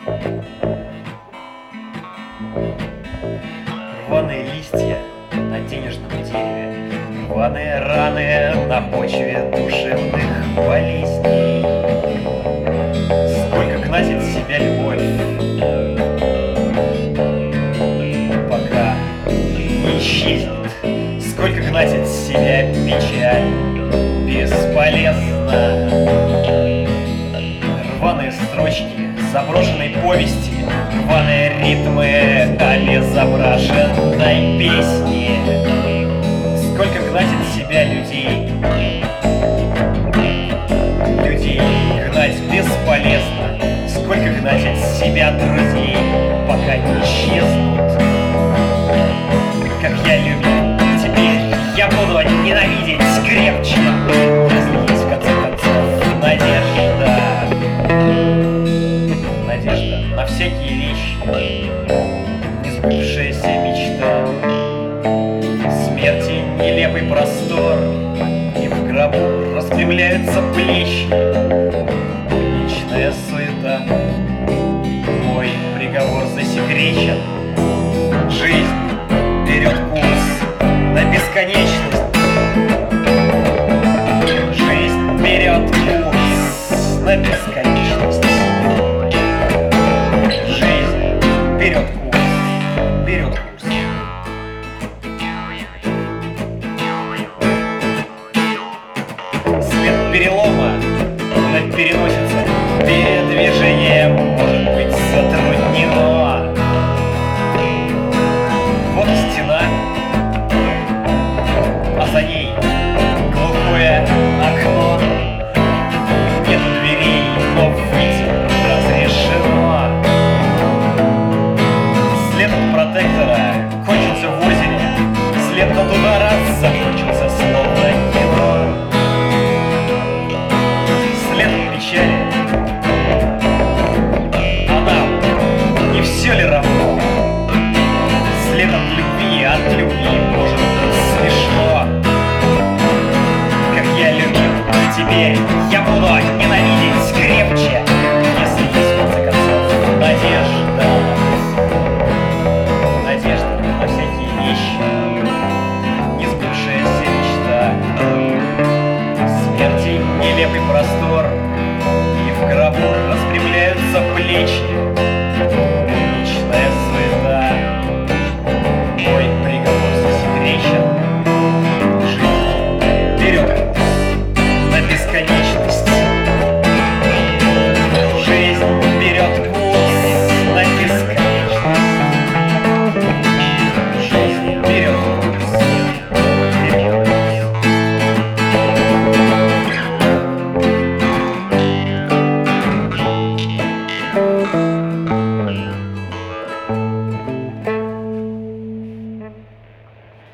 Рваные листья на денежном дереве, рваные раны на почве душевных болезней. Сколько гнатит себя любовь, пока не исчезнет. Сколько гнатит себя печаль, бесполезно. Рваные строчки заброшенной повести, рваные ритмы обезображенной песни. Сколько гнатит себя людей, людей гнать бесполезно. Сколько гнатит себя друзей, пока не исчезнут. Как я любил, теперь я буду ненавидеть крепче, если есть в конце концов надежда. Надежда на всякие вещи, несбывшаяся мечта, смерти нелепый простор, и в гробу распрямляются плечи. Личная суета, мой приговор засекречен. Жизнь берет курс на бесконечность. Жизнь берет курс на бесконечность. Жизнь берет курс, берет курс. След перелома на переносице, передвижение может быть затруднено. Вот стена, а за ней глухое окно. Нет дверей, но выйти разрешено. След от протектора кончился в озере, след от удара закончился словно кино. След